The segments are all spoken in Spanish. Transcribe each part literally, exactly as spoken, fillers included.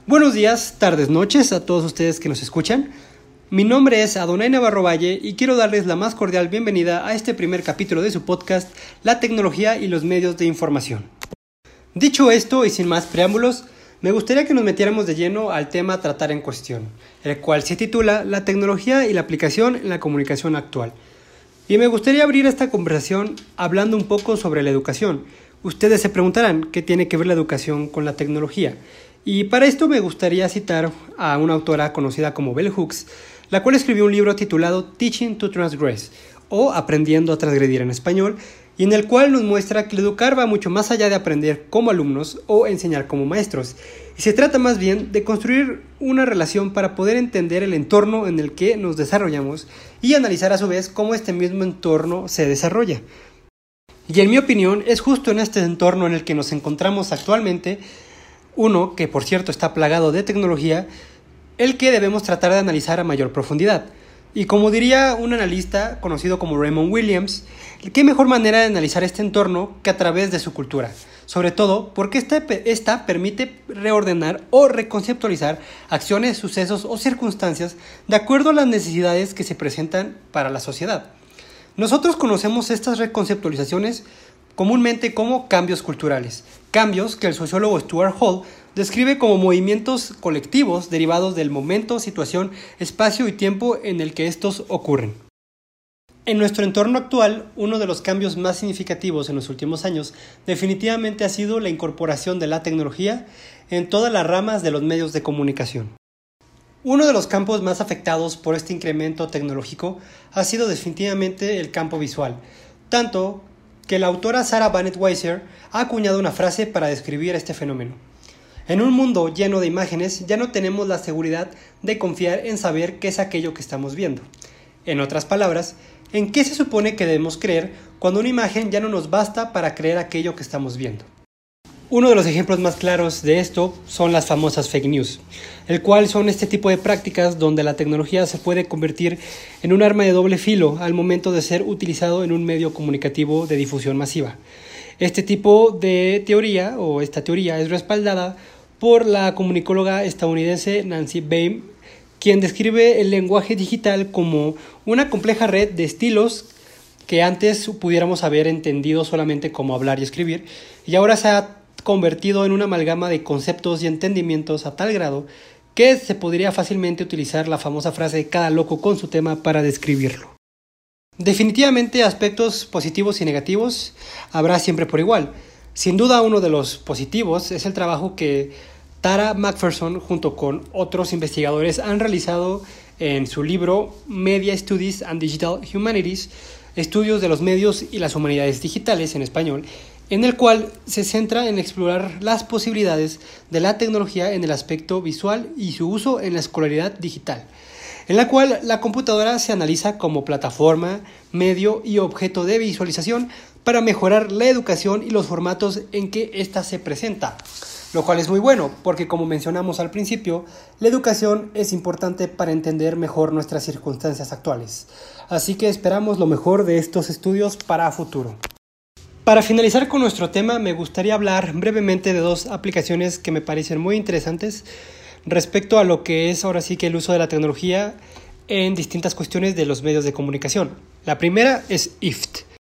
Buenos días, tardes, noches a todos ustedes que nos escuchan. Mi nombre es Adonai Navarro Valle y quiero darles la más cordial bienvenida a este primer capítulo de su podcast, La tecnología y los medios de información. Dicho esto y sin más preámbulos, me gustaría que nos metiéramos de lleno al tema a tratar en cuestión, el cual se titula La tecnología y la aplicación en la comunicación actual. Y me gustaría abrir esta conversación hablando un poco sobre la educación. Ustedes se preguntarán qué tiene que ver la educación con la tecnología. Y para esto me gustaría citar a una autora conocida como Bell Hooks, la cual escribió un libro titulado Teaching to Transgress, o Aprendiendo a Transgredir en español, y en el cual nos muestra que el educar va mucho más allá de aprender como alumnos o enseñar como maestros, y se trata más bien de construir una relación para poder entender el entorno en el que nos desarrollamos y analizar a su vez cómo este mismo entorno se desarrolla. Y en mi opinión es justo en este entorno en el que nos encontramos actualmente, uno que por cierto está plagado de tecnología, el que debemos tratar de analizar a mayor profundidad. Y como diría un analista conocido como Raymond Williams, qué mejor manera de analizar este entorno que a través de su cultura, sobre todo porque esta, esta permite reordenar o reconceptualizar acciones, sucesos o circunstancias de acuerdo a las necesidades que se presentan para la sociedad. Nosotros conocemos estas reconceptualizaciones comúnmente como cambios culturales, cambios que el sociólogo Stuart Hall describe como movimientos colectivos derivados del momento, situación, espacio y tiempo en el que estos ocurren. En nuestro entorno actual, uno de los cambios más significativos en los últimos años definitivamente ha sido la incorporación de la tecnología en todas las ramas de los medios de comunicación. Uno de los campos más afectados por este incremento tecnológico ha sido definitivamente el campo visual, tanto que la autora Sarah Banet Weiser ha acuñado una frase para describir este fenómeno. En un mundo lleno de imágenes ya no tenemos la seguridad de confiar en saber qué es aquello que estamos viendo. En otras palabras, ¿en qué se supone que debemos creer cuando una imagen ya no nos basta para creer aquello que estamos viendo? Uno de los ejemplos más claros de esto son las famosas fake news, el cual son este tipo de prácticas donde la tecnología se puede convertir en un arma de doble filo al momento de ser utilizado en un medio comunicativo de difusión masiva. Este tipo de teoría, o esta teoría, es respaldada por la comunicóloga estadounidense Nancy Baym, quien describe el lenguaje digital como una compleja red de estilos que antes pudiéramos haber entendido solamente como hablar y escribir, y ahora se ha convertido en una amalgama de conceptos y entendimientos a tal grado que se podría fácilmente utilizar la famosa frase cada loco con su tema para describirlo. Definitivamente aspectos positivos y negativos habrá siempre por igual. Sin duda uno de los positivos es el trabajo que Tara McPherson junto con otros investigadores han realizado en su libro Media Studies and Digital Humanities, Estudios de los medios y las humanidades digitales en español, en el cual se centra en explorar las posibilidades de la tecnología en el aspecto visual y su uso en la escolaridad digital, en la cual la computadora se analiza como plataforma, medio y objeto de visualización para mejorar la educación y los formatos en que ésta se presenta, lo cual es muy bueno porque, como mencionamos al principio, la educación es importante para entender mejor nuestras circunstancias actuales, así que esperamos lo mejor de estos estudios para futuro. Para finalizar con nuestro tema, me gustaría hablar brevemente de dos aplicaciones que me parecen muy interesantes respecto a lo que es ahora sí que el uso de la tecnología en distintas cuestiones de los medios de comunicación. La primera es I F T.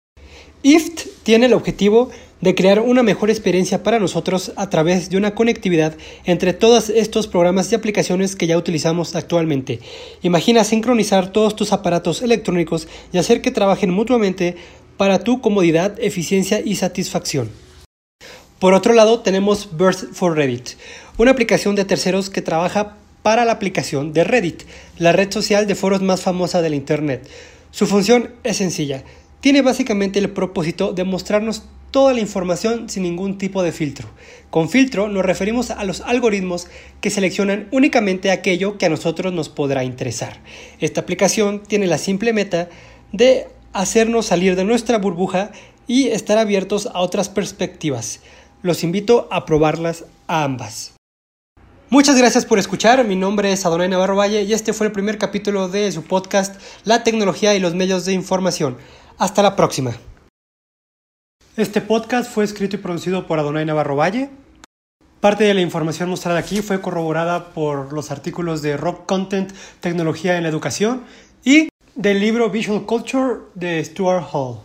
I F T tiene el objetivo de crear una mejor experiencia para nosotros a través de una conectividad entre todos estos programas y aplicaciones que ya utilizamos actualmente. Imagina sincronizar todos tus aparatos electrónicos y hacer que trabajen mutuamente para tu comodidad, eficiencia y satisfacción. Por otro lado, tenemos Burst for Reddit, una aplicación de terceros que trabaja para la aplicación de Reddit, la red social de foros más famosa del Internet. Su función es sencilla. Tiene básicamente el propósito de mostrarnos toda la información sin ningún tipo de filtro. Con filtro nos referimos a los algoritmos que seleccionan únicamente aquello que a nosotros nos podrá interesar. Esta aplicación tiene la simple meta de hacernos salir de nuestra burbuja y estar abiertos a otras perspectivas. Los invito a probarlas a ambas. Muchas gracias por escuchar, mi nombre es Adonai Navarro Valle y este fue el primer capítulo de su podcast La tecnología y los medios de información. Hasta la próxima. Este podcast fue escrito y producido por Adonai Navarro Valle. Parte de la información mostrada aquí fue corroborada por los artículos de Rock Content, Tecnología en la Educación y del libro Visual Culture de Stuart Hall.